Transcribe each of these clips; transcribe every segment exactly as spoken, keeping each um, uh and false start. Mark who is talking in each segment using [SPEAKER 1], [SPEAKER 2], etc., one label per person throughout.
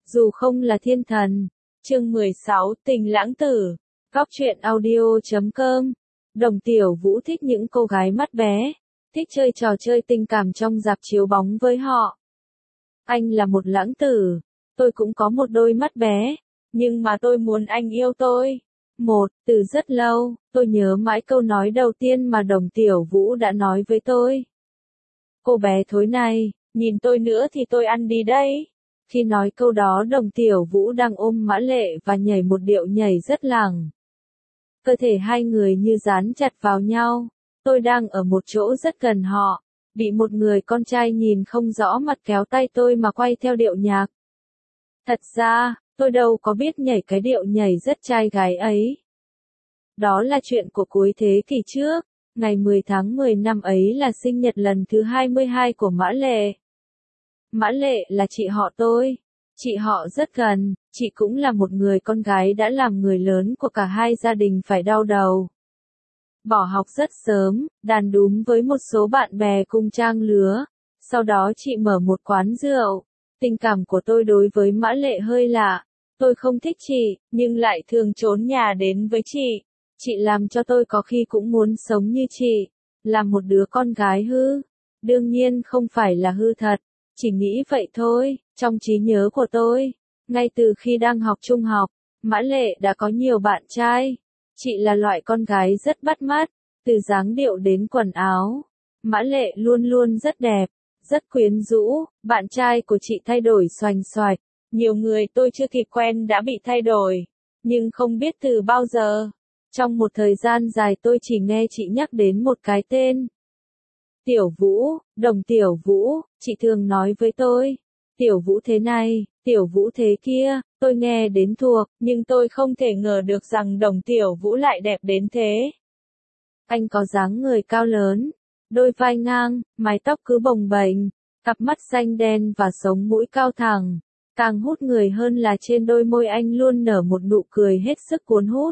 [SPEAKER 1] dù không là thiên thần. Chương mười sáu, Tình lãng tử. Góc truyện audio chấm com. Đồng Tiểu Vũ thích những cô gái mắt bé, thích chơi trò chơi tình cảm trong rạp chiếu bóng với họ. Anh là một lãng tử, tôi cũng có một đôi mắt bé, nhưng mà tôi muốn anh yêu tôi. Một, từ rất lâu, tôi nhớ mãi câu nói đầu tiên mà Đồng Tiểu Vũ đã nói với tôi. Cô bé thối này, nhìn tôi nữa thì tôi ăn đi đấy. Khi nói câu đó Đồng Tiểu Vũ đang ôm Mã Lệ và nhảy một điệu nhảy rất lẳng. Cơ thể hai người như dán chặt vào nhau. Tôi đang ở một chỗ rất gần họ, bị một người con trai nhìn không rõ mặt kéo tay tôi mà quay theo điệu nhạc. Thật ra, tôi đâu có biết nhảy cái điệu nhảy rất trai gái ấy. Đó là chuyện của cuối thế kỷ trước, ngày mười tháng mười năm ấy là sinh nhật lần thứ hai mươi hai của Mã Lệ. Mã Lệ là chị họ tôi, chị họ rất gần, chị cũng là một người con gái đã làm người lớn của cả hai gia đình phải đau đầu. Bỏ học rất sớm, đàn đúm với một số bạn bè cùng trang lứa, sau đó chị mở một quán rượu. Tình cảm của tôi đối với Mã Lệ hơi lạ, tôi không thích chị, nhưng lại thường trốn nhà đến với chị. Chị làm cho tôi có khi cũng muốn sống như chị, là một đứa con gái hư. Đương nhiên không phải là hư thật, chỉ nghĩ vậy thôi. Trong trí nhớ của tôi, ngay từ khi đang học trung học, Mã Lệ đã có nhiều bạn trai. Chị là loại con gái rất bắt mắt, từ dáng điệu đến quần áo. Mã Lệ luôn luôn rất đẹp, rất quyến rũ, bạn trai của chị thay đổi xoành xoạch. Nhiều người tôi chưa kịp quen đã bị thay đổi, nhưng không biết từ bao giờ. Trong một thời gian dài tôi chỉ nghe chị nhắc đến một cái tên. Tiểu Vũ, Đồng Tiểu Vũ, chị thường nói với tôi. Tiểu Vũ thế này, Tiểu Vũ thế kia, tôi nghe đến thuộc, nhưng tôi không thể ngờ được rằng Đồng Tiểu Vũ lại đẹp đến thế. Anh có dáng người cao lớn, đôi vai ngang, mái tóc cứ bồng bềnh, cặp mắt xanh đen và sống mũi cao thẳng. Càng hút người hơn là trên đôi môi anh luôn nở một nụ cười hết sức cuốn hút.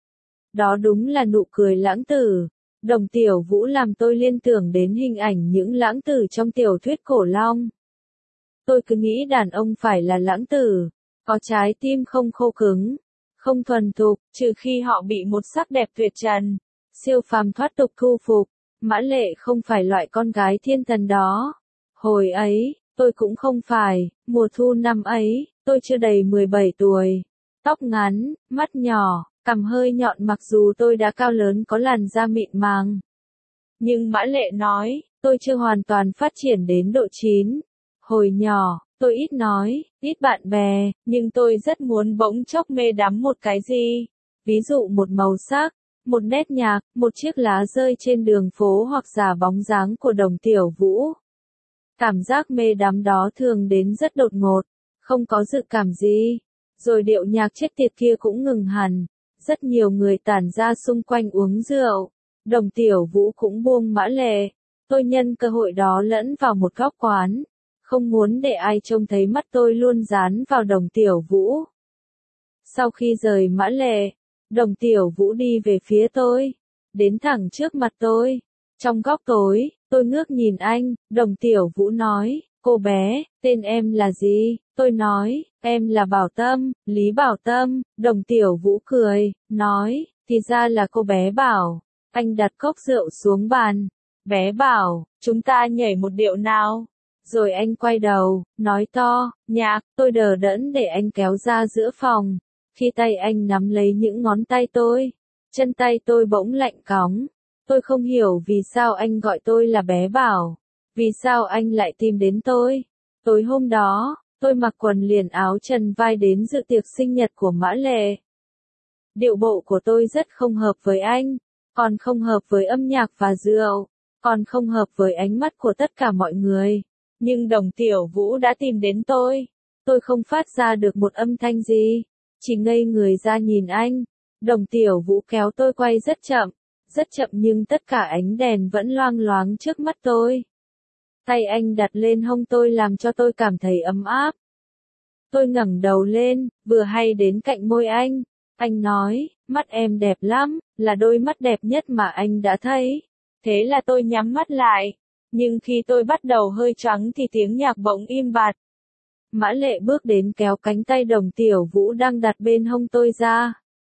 [SPEAKER 1] Đó đúng là nụ cười lãng tử. Đồng Tiểu Vũ làm tôi liên tưởng đến hình ảnh những lãng tử trong tiểu thuyết cổ long. Tôi cứ nghĩ đàn ông phải là lãng tử, có trái tim không khô cứng, không thuần thục, trừ khi họ bị một sắc đẹp tuyệt trần, siêu phàm thoát tục thu phục. Mã Lệ không phải loại con gái thiên thần đó. Hồi ấy, tôi cũng không phải. Mùa thu năm ấy, tôi chưa đầy mười bảy tuổi. Tóc ngắn, mắt nhỏ, cằm hơi nhọn mặc dù tôi đã cao lớn có làn da mịn màng. Nhưng Mã Lệ nói, tôi chưa hoàn toàn phát triển đến độ chín. Hồi nhỏ, tôi ít nói, ít bạn bè, nhưng tôi rất muốn bỗng chốc mê đắm một cái gì. Ví dụ một màu sắc, một nét nhạc, một chiếc lá rơi trên đường phố hoặc giả bóng dáng của Đồng Tiểu Vũ. Cảm giác mê đắm đó thường đến rất đột ngột, không có dự cảm gì. Rồi điệu nhạc chết tiệt kia cũng ngừng hẳn. Rất nhiều người tản ra xung quanh uống rượu. Đồng Tiểu Vũ cũng buông Mã Lệ. Tôi nhân cơ hội đó lẫn vào một góc quán. Không muốn để ai trông thấy mắt tôi luôn dán vào Đồng Tiểu Vũ. Sau khi rời Mã Lệ, Đồng Tiểu Vũ đi về phía tôi. Đến thẳng trước mặt tôi. Trong góc tối, tôi ngước nhìn anh. Đồng Tiểu Vũ nói, cô bé, tên em là gì? Tôi nói, em là Bảo Tâm, Lý Bảo Tâm. Đồng Tiểu Vũ cười, nói, thì ra là cô bé Bảo. Anh đặt cốc rượu xuống bàn. Bé Bảo, chúng ta nhảy một điệu nào? Rồi anh quay đầu, nói to, nhạc. Tôi đờ đẫn để anh kéo ra giữa phòng. Khi tay anh nắm lấy những ngón tay tôi, chân tay tôi bỗng lạnh cóng. Tôi không hiểu vì sao anh gọi tôi là bé Bảo. Vì sao anh lại tìm đến tôi? Tối hôm đó, tôi mặc quần liền áo trần vai đến dự tiệc sinh nhật của Mã Lệ. Điệu bộ của tôi rất không hợp với anh, còn không hợp với âm nhạc và rượu, còn không hợp với ánh mắt của tất cả mọi người. Nhưng Đồng Tiểu Vũ đã tìm đến tôi. Tôi không phát ra được một âm thanh gì, chỉ ngây người ra nhìn anh. Đồng Tiểu Vũ kéo tôi quay rất chậm, rất chậm nhưng tất cả ánh đèn vẫn loang loáng trước mắt tôi. Tay anh đặt lên hông tôi làm cho tôi cảm thấy ấm áp. Tôi ngẩng đầu lên, vừa hay đến cạnh môi anh. Anh nói, mắt em đẹp lắm, là đôi mắt đẹp nhất mà anh đã thấy. Thế là tôi nhắm mắt lại. Nhưng khi tôi bắt đầu hơi choáng thì tiếng nhạc bỗng im bặt. Mã Lệ bước đến kéo cánh tay Đồng Tiểu Vũ đang đặt bên hông tôi ra.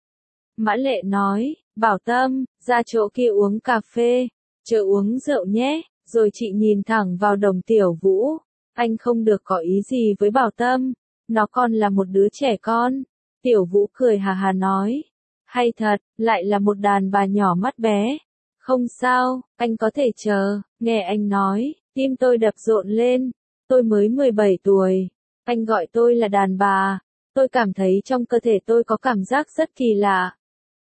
[SPEAKER 1] Mã Lệ nói, Bảo Tâm, ra chỗ kia uống cà phê, chờ uống rượu nhé, rồi chị nhìn thẳng vào Đồng Tiểu Vũ. Anh không được có ý gì với Bảo Tâm, nó còn là một đứa trẻ con. Tiểu Vũ cười hà hà nói, hay thật, lại là một đàn bà nhỏ mắt bé. Không sao, anh có thể chờ, nghe anh nói, tim tôi đập rộn lên, tôi mới mười bảy tuổi, anh gọi tôi là đàn bà, tôi cảm thấy trong cơ thể tôi có cảm giác rất kỳ lạ.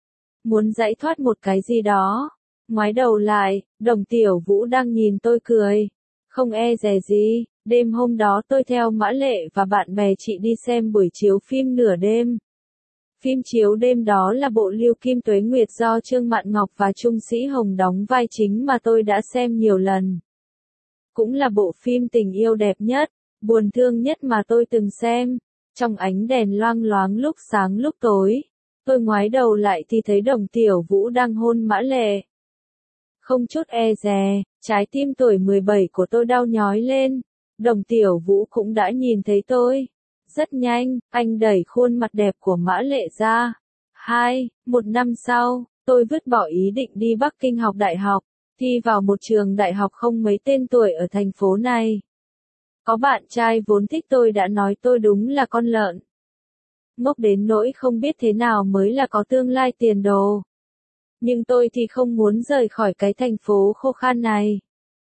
[SPEAKER 1] Muốn giải thoát một cái gì đó, ngoái đầu lại, Đồng Tiểu Vũ đang nhìn tôi cười, không e dè gì, đêm hôm đó tôi theo Mã Lệ và bạn bè chị đi xem buổi chiếu phim nửa đêm. Phim chiếu đêm đó là bộ Lưu Kim Tuế Nguyệt do Trương Mạn Ngọc và Trung Sĩ Hồng đóng vai chính mà tôi đã xem nhiều lần. Cũng là bộ phim tình yêu đẹp nhất, buồn thương nhất mà tôi từng xem. Trong ánh đèn loang loáng lúc sáng lúc tối, tôi ngoái đầu lại thì thấy Đồng Tiểu Vũ đang hôn Mã Lệ. Không chút e dè, trái tim tuổi mười bảy của tôi đau nhói lên. Đồng Tiểu Vũ cũng đã nhìn thấy tôi. Rất nhanh, anh đẩy khuôn mặt đẹp của Mã Lệ ra. Hai, một năm sau, tôi vứt bỏ ý định đi Bắc Kinh học đại học, thi vào một trường đại học không mấy tên tuổi ở thành phố này. Có bạn trai vốn thích tôi đã nói tôi đúng là con lợn. Ngốc đến nỗi không biết thế nào mới là có tương lai tiền đồ. Nhưng tôi thì không muốn rời khỏi cái thành phố khô khan này.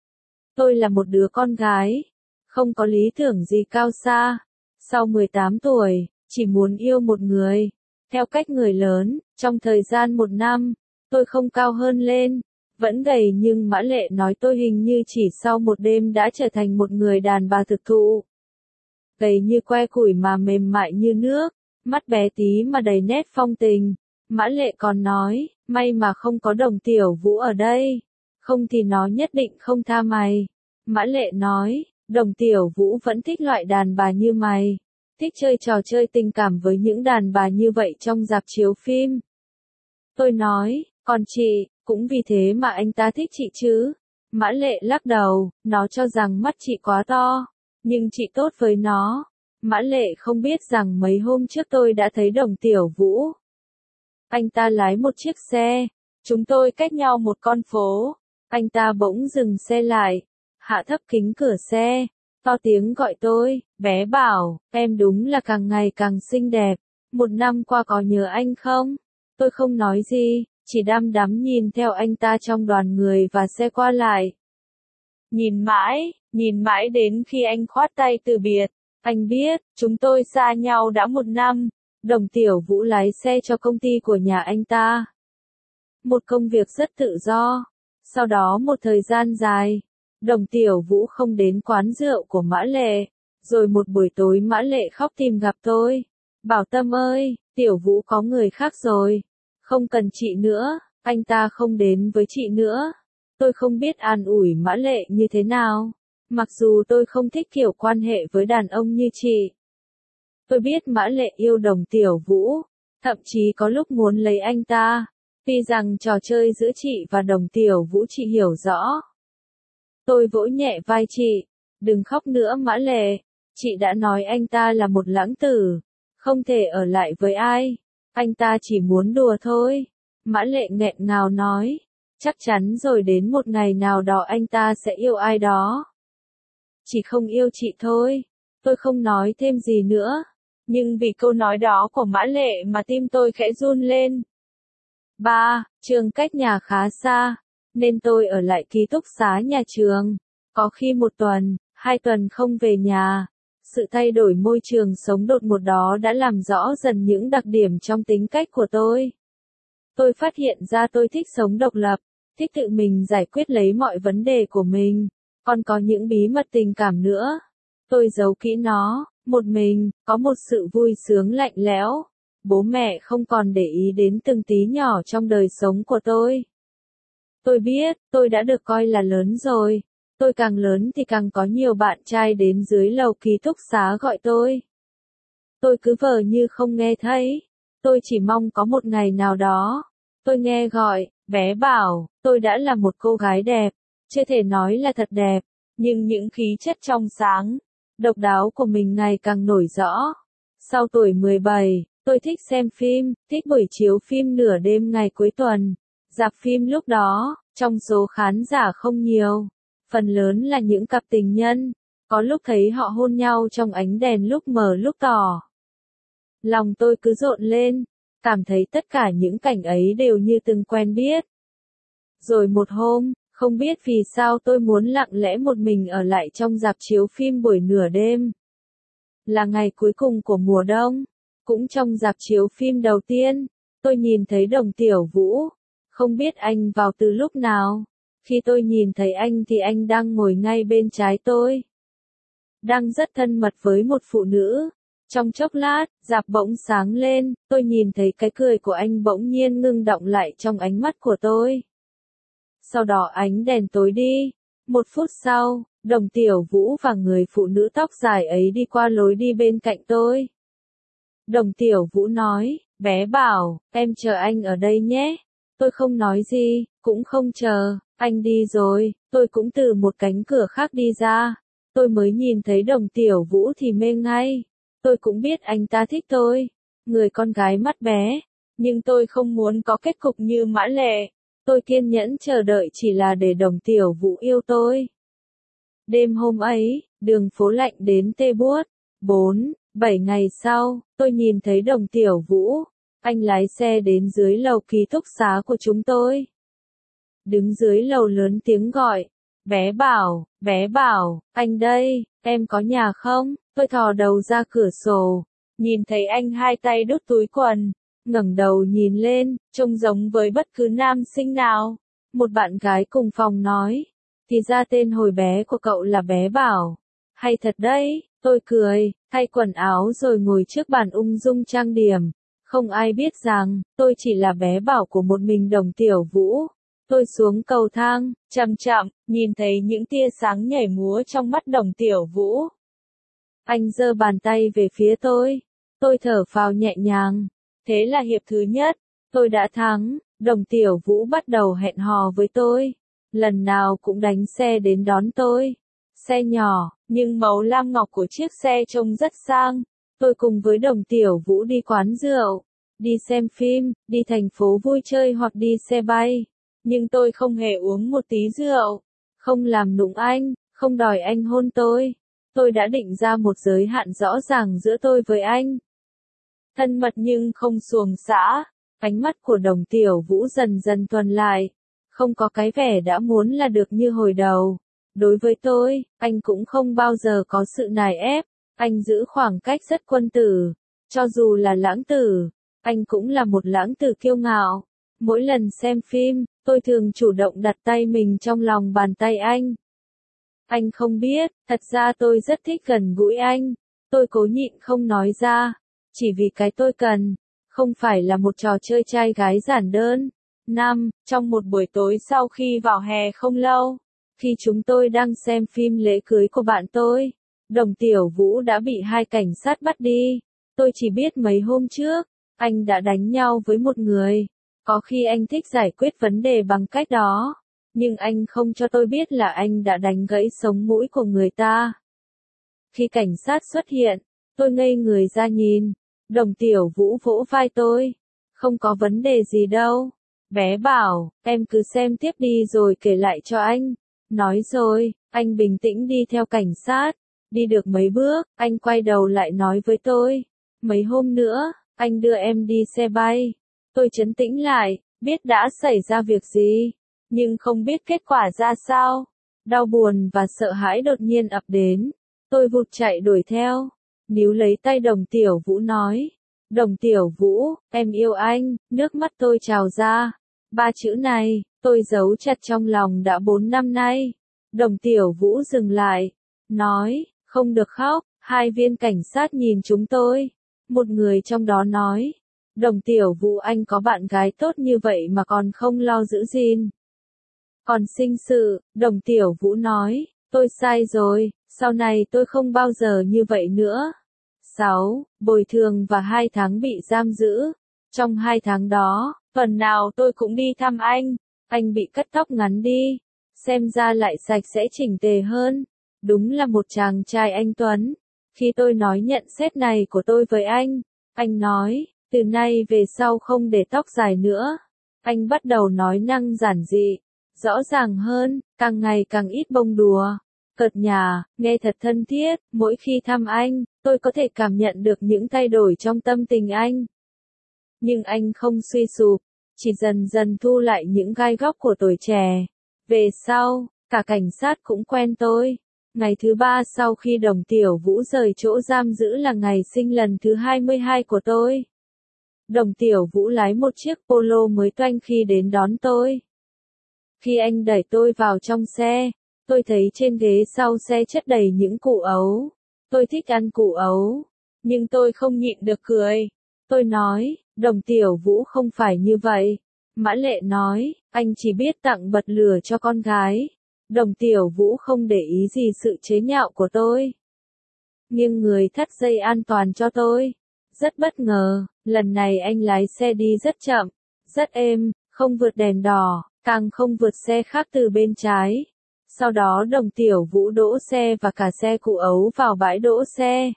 [SPEAKER 1] Tôi là một đứa con gái, không có lý tưởng gì cao xa. Sau mười tám tuổi, chỉ muốn yêu một người. Theo cách người lớn, trong thời gian một năm, tôi không cao hơn lên. Vẫn gầy nhưng Mã Lệ nói tôi hình như chỉ sau một đêm đã trở thành một người đàn bà thực thụ. Gầy như que củi mà mềm mại như nước, mắt bé tí mà đầy nét phong tình. Mã Lệ còn nói, may mà không có Đồng Tiểu Vũ ở đây, không thì nó nhất định không tha mày. Mã Lệ nói, Đồng Tiểu Vũ vẫn thích loại đàn bà như mày, thích chơi trò chơi tình cảm với những đàn bà như vậy trong rạp chiếu phim. Tôi nói, còn chị, cũng vì thế mà anh ta thích chị chứ. Mã Lệ lắc đầu, nó cho rằng mắt chị quá to, nhưng chị tốt với nó. Mã Lệ không biết rằng mấy hôm trước tôi đã thấy Đồng Tiểu Vũ. Anh ta lái một chiếc xe, chúng tôi cách nhau một con phố. Anh ta bỗng dừng xe lại, hạ thấp kính cửa xe, to tiếng gọi tôi, bé Bảo, em đúng là càng ngày càng xinh đẹp. Một năm qua có nhớ anh không? Tôi không nói gì, chỉ đăm đắm nhìn theo anh ta trong đoàn người và xe qua lại. Nhìn mãi, nhìn mãi đến khi anh khoát tay từ biệt. Anh biết, chúng tôi xa nhau đã một năm. Đồng Tiểu Vũ lái xe cho công ty của nhà anh ta. Một công việc rất tự do. Sau đó một thời gian dài, Đồng Tiểu Vũ không đến quán rượu của Mã Lệ. Rồi một buổi tối Mã Lệ khóc tìm gặp tôi. Bảo Tâm ơi, Tiểu Vũ có người khác rồi. Không cần chị nữa, anh ta không đến với chị nữa. Tôi không biết an ủi Mã Lệ như thế nào. Mặc dù tôi không thích kiểu quan hệ với đàn ông như chị. Tôi biết Mã Lệ yêu Đồng Tiểu Vũ, thậm chí có lúc muốn lấy anh ta. Tuy rằng trò chơi giữa chị và Đồng Tiểu Vũ chị hiểu rõ. Tôi vỗ nhẹ vai chị, đừng khóc nữa Mã Lệ. Chị đã nói anh ta là một lãng tử, không thể ở lại với ai. Anh ta chỉ muốn đùa thôi. Mã Lệ nghẹn ngào nói, chắc chắn rồi đến một ngày nào đó anh ta sẽ yêu ai đó. Chỉ không yêu chị thôi. Tôi không nói thêm gì nữa. Nhưng vì câu nói đó của Mã Lệ mà tim tôi khẽ run lên. Ba, trường cách nhà khá xa, nên tôi ở lại ký túc xá nhà trường. Có khi một tuần, hai tuần không về nhà. Sự thay đổi môi trường sống đột ngột đó đã làm rõ dần những đặc điểm trong tính cách của tôi. Tôi phát hiện ra tôi thích sống độc lập, thích tự mình giải quyết lấy mọi vấn đề của mình. Còn có những bí mật tình cảm nữa. Tôi giấu kỹ nó, một mình, có một sự vui sướng lạnh lẽo. Bố mẹ không còn để ý đến từng tí nhỏ trong đời sống của tôi. Tôi biết, tôi đã được coi là lớn rồi. Tôi càng lớn thì càng có nhiều bạn trai đến dưới lầu ký túc xá gọi tôi. Tôi cứ vờ như không nghe thấy. Tôi chỉ mong có một ngày nào đó. Tôi nghe gọi, bé Bảo, tôi đã là một cô gái đẹp. Chưa thể nói là thật đẹp, nhưng những khí chất trong sáng, Độc đáo của mình ngày càng nổi rõ. Sau tuổi mười bảy, tôi thích xem phim, thích buổi chiếu phim nửa đêm ngày cuối tuần. Rạp phim lúc đó, trong số khán giả không nhiều, phần lớn là những cặp tình nhân, có lúc thấy họ hôn nhau trong ánh đèn lúc mờ lúc tỏ. Lòng tôi cứ rộn lên, cảm thấy tất cả những cảnh ấy đều như từng quen biết. Rồi một hôm, không biết vì sao tôi muốn lặng lẽ một mình ở lại trong rạp chiếu phim buổi nửa đêm. Là ngày cuối cùng của mùa đông, cũng trong rạp chiếu phim đầu tiên, tôi nhìn thấy Đồng Tiểu Vũ. Không biết anh vào từ lúc nào. Khi tôi nhìn thấy anh thì anh đang ngồi ngay bên trái tôi. Đang rất thân mật với một phụ nữ. Trong chốc lát, rạp bỗng sáng lên, tôi nhìn thấy cái cười của anh bỗng nhiên ngưng đọng lại trong ánh mắt của tôi. Sau đó ánh đèn tối đi. Một phút sau, Đồng Tiểu Vũ và người phụ nữ tóc dài ấy đi qua lối đi bên cạnh tôi. Đồng Tiểu Vũ nói, bé Bảo, em chờ anh ở đây nhé. Tôi không nói gì, cũng không chờ, anh đi rồi, tôi cũng từ một cánh cửa khác đi ra. Tôi mới nhìn thấy Đồng Tiểu Vũ thì mê ngay. Tôi cũng biết anh ta thích tôi, người con gái mắt bé, nhưng tôi không muốn có kết cục như Mã Lệ. Tôi kiên nhẫn chờ đợi chỉ là để Đồng Tiểu Vũ yêu tôi. Đêm hôm ấy, đường phố lạnh đến tê buốt. Bốn, bảy ngày sau, tôi nhìn thấy Đồng Tiểu Vũ. Anh lái xe đến dưới lầu ký túc xá của chúng tôi. Đứng dưới lầu lớn tiếng gọi. Bé Bảo, bé Bảo, anh đây, em có nhà không? Tôi thò đầu ra cửa sổ. Nhìn thấy anh hai tay đút túi quần. Ngẩng đầu nhìn lên, trông giống với bất cứ nam sinh nào. Một bạn gái cùng phòng nói. Thì ra tên hồi bé của cậu là bé Bảo. Hay thật đấy, tôi cười, thay quần áo rồi ngồi trước bàn ung dung trang điểm. Không ai biết rằng, tôi chỉ là bé Bảo của một mình Đồng Tiểu Vũ. Tôi xuống cầu thang, chậm chậm, nhìn thấy những tia sáng nhảy múa trong mắt Đồng Tiểu Vũ. Anh giơ bàn tay về phía tôi. Tôi thở phào nhẹ nhàng. Thế là hiệp thứ nhất, tôi đã thắng. Đồng Tiểu Vũ bắt đầu hẹn hò với tôi. Lần nào cũng đánh xe đến đón tôi. Xe nhỏ, nhưng màu lam ngọc của chiếc xe trông rất sang. Tôi cùng với Đồng Tiểu Vũ đi quán rượu, đi xem phim, đi thành phố vui chơi hoặc đi xe bay. Nhưng tôi không hề uống một tí rượu, không làm nũng anh, không đòi anh hôn tôi. Tôi đã định ra một giới hạn rõ ràng giữa tôi với anh. Thân mật nhưng không xuồng xã. Ánh mắt của Đồng Tiểu Vũ dần dần tuần lại. Không có cái vẻ đã muốn là được như hồi đầu. Đối với tôi, anh cũng không bao giờ có sự nài ép. Anh giữ khoảng cách rất quân tử. Cho dù là lãng tử, anh cũng là một lãng tử kiêu ngạo. Mỗi lần xem phim, tôi thường chủ động đặt tay mình trong lòng bàn tay anh. Anh không biết, thật ra tôi rất thích gần gũi anh. Tôi cố nhịn không nói ra. Chỉ vì cái tôi cần, không phải là một trò chơi trai gái giản đơn. Năm, trong một buổi tối sau khi vào hè không lâu, khi chúng tôi đang xem phim lễ cưới của bạn tôi, Đồng Tiểu Vũ đã bị hai cảnh sát bắt đi. Tôi chỉ biết mấy hôm trước, anh đã đánh nhau với một người. Có khi anh thích giải quyết vấn đề bằng cách đó. Nhưng anh không cho tôi biết là anh đã đánh gãy sống mũi của người ta. Khi cảnh sát xuất hiện, tôi ngây người ra nhìn. Đồng Tiểu Vũ vỗ vai tôi. Không có vấn đề gì đâu. Bé Bảo, em cứ xem tiếp đi rồi kể lại cho anh. Nói rồi, anh bình tĩnh đi theo cảnh sát. Đi được mấy bước, anh quay đầu lại nói với tôi. Mấy hôm nữa, anh đưa em đi xe bay. Tôi trấn tĩnh lại, biết đã xảy ra việc gì, nhưng không biết kết quả ra sao. Đau buồn và sợ hãi đột nhiên ập đến. Tôi vụt chạy đuổi theo. Níu lấy tay Đồng Tiểu Vũ nói. Đồng Tiểu Vũ, em yêu anh, nước mắt tôi trào ra. Ba chữ này, tôi giấu chặt trong lòng đã bốn năm nay. Đồng Tiểu Vũ dừng lại. Nói, không được khóc. Hai viên cảnh sát nhìn chúng tôi. Một người trong đó nói. Đồng Tiểu Vũ anh có bạn gái tốt như vậy mà còn không lo giữ gìn. Còn sinh sự, Đồng Tiểu Vũ nói. Tôi sai rồi, sau này tôi không bao giờ như vậy nữa. Sáu, bồi thường và hai tháng bị giam giữ. Trong hai tháng đó, tuần nào tôi cũng đi thăm anh. Anh bị cắt tóc ngắn đi. Xem ra lại sạch sẽ chỉnh tề hơn. Đúng là một chàng trai anh tuấn. Khi tôi nói nhận xét này của tôi với anh, anh nói, từ nay về sau không để tóc dài nữa. Anh bắt đầu nói năng giản dị, rõ ràng hơn, càng ngày càng ít bông đùa, cợt nhả, nghe thật thân thiết. Mỗi khi thăm anh, tôi có thể cảm nhận được những thay đổi trong tâm tình anh. Nhưng anh không suy sụp, chỉ dần dần thu lại những gai góc của tuổi trẻ. Về sau, cả cảnh sát cũng quen tôi. Ngày thứ ba sau khi Đồng Tiểu Vũ rời chỗ giam giữ là ngày sinh lần thứ hai mươi hai của tôi. Đồng Tiểu Vũ lái một chiếc Polo mới toanh khi đến đón tôi. Khi anh đẩy tôi vào trong xe, tôi thấy trên ghế sau xe chất đầy những củ ấu. Tôi thích ăn củ ấu, nhưng tôi không nhịn được cười. Tôi nói, Đồng Tiểu Vũ không phải như vậy. Mã Lệ nói, anh chỉ biết tặng bật lửa cho con gái. Đồng Tiểu Vũ không để ý gì sự chế nhạo của tôi. Nghiêng người thắt dây an toàn cho tôi. Rất bất ngờ, lần này anh lái xe đi rất chậm, rất êm, không vượt đèn đỏ, càng không vượt xe khác từ bên trái. Sau đó Đồng Tiểu Vũ đỗ xe và cả xe cụ ấu vào bãi đỗ xe.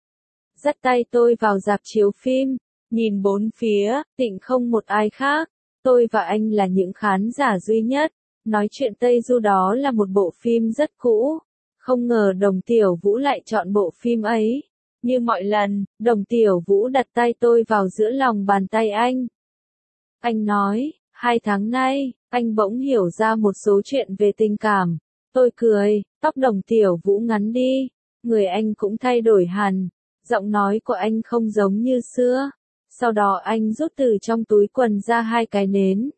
[SPEAKER 1] Dắt tay tôi vào rạp chiếu phim, nhìn bốn phía, tịnh không một ai khác. Tôi và anh là những khán giả duy nhất. Nói chuyện Tây Du đó là một bộ phim rất cũ. Không ngờ Đồng Tiểu Vũ lại chọn bộ phim ấy. Như mọi lần, Đồng Tiểu Vũ đặt tay tôi vào giữa lòng bàn tay anh. Anh nói, hai tháng nay, anh bỗng hiểu ra một số chuyện về tình cảm. Tôi cười, tóc Đồng Tiểu Vũ ngắn đi, người anh cũng thay đổi hẳn, giọng nói của anh không giống như xưa. Sau đó anh rút từ trong túi quần ra hai cái nến.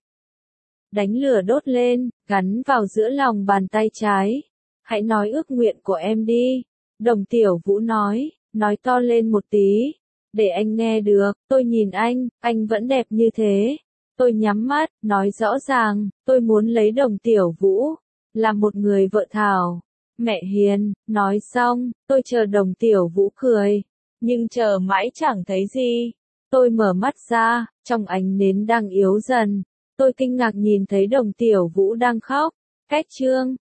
[SPEAKER 1] Đánh lửa đốt lên, gắn vào giữa lòng bàn tay trái. Hãy nói ước nguyện của em đi. Đồng Tiểu Vũ nói, nói to lên một tí, để anh nghe được. Tôi nhìn anh, anh vẫn đẹp như thế. Tôi nhắm mắt, nói rõ ràng, tôi muốn lấy Đồng Tiểu Vũ, làm một người vợ thảo, mẹ hiền. Nói xong, tôi chờ Đồng Tiểu Vũ cười, nhưng chờ mãi chẳng thấy gì. Tôi mở mắt ra, trong ánh nến đang yếu dần. Tôi kinh ngạc nhìn thấy Đồng Tiểu Vũ đang khóc. Cách chương